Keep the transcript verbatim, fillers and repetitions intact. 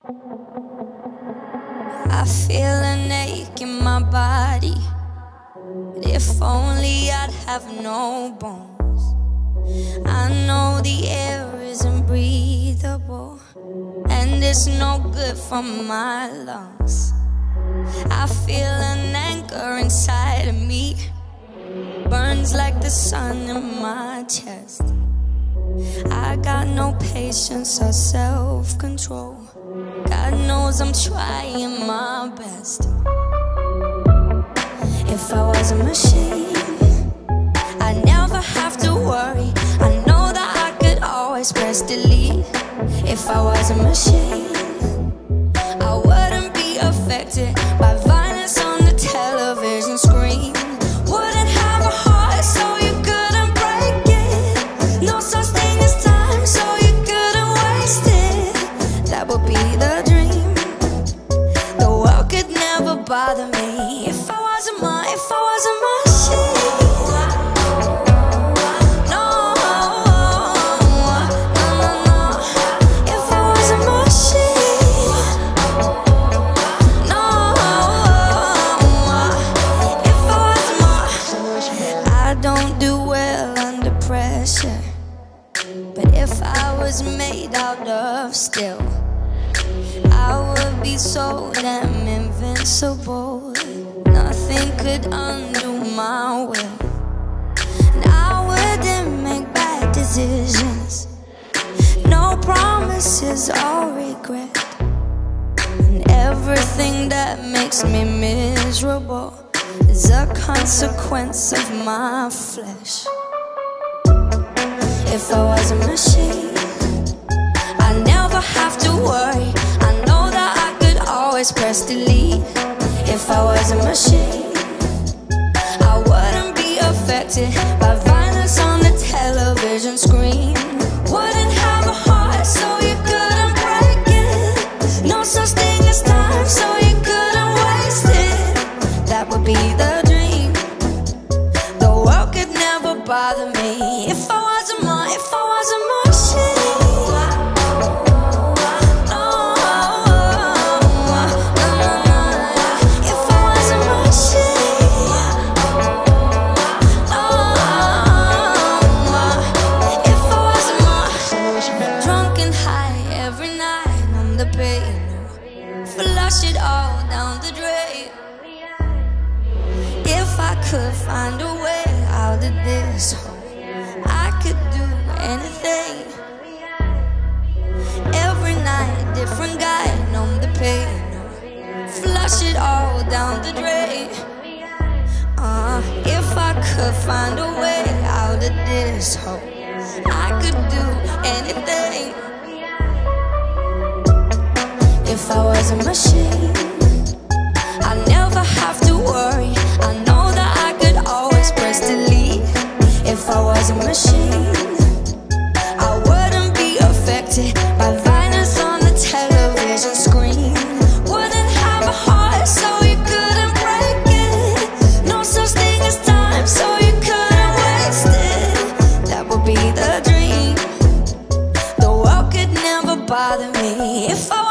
I feel an ache in my body, but if only I'd have no bones. I know the air isn't breathable, and it's no good for my lungs. I feel an anger inside of me, burns like the sun in my chest. I got no patience or self-control. God knows I'm trying my best. If I was a machine, I'd never have to worry. I know that I could always press delete. If I was a machine, I wouldn't be affected by violence on the television screen. Wouldn't have a heart so you couldn't break it. No such thing as time so you couldn't waste it. That would be the dream. The world could never bother me. If I was a ma, if I was a machine. Don't do well under pressure, but if I was made out of steel, I would be so damn invincible. Nothing could undo my will, and I wouldn't make bad decisions. No promises or regret, and everything that makes me miserable is a consequence of my flesh. If I was a machine, I'd never have to worry. I know that I could always press delete. If I was a machine, I wouldn't be affected by violence on the television screen. Wouldn't have a heart so you couldn't break it. No such thing as time so you couldn't waste it. That would be the dream. The world could never bother me. If I was a ma, if I was a machine. No, no, no, no. If I was a machine. No, if I was a ma. Drunk and high every night on the piano, flush it all down the drain. If I could find a way out of this hole, I could do anything. Every night, different guy on the piano, flush it all down the drain. Uh, if I could find a way out of this hole, I could do anything. If I was a machine, I'd never have to worry. I know that I could always press delete. If I was a machine, I wouldn't be affected by violence on the television screen. Wouldn't have a heart so you couldn't break it. No such thing as time so you couldn't waste it. That would be the dream. The world could never bother me. If I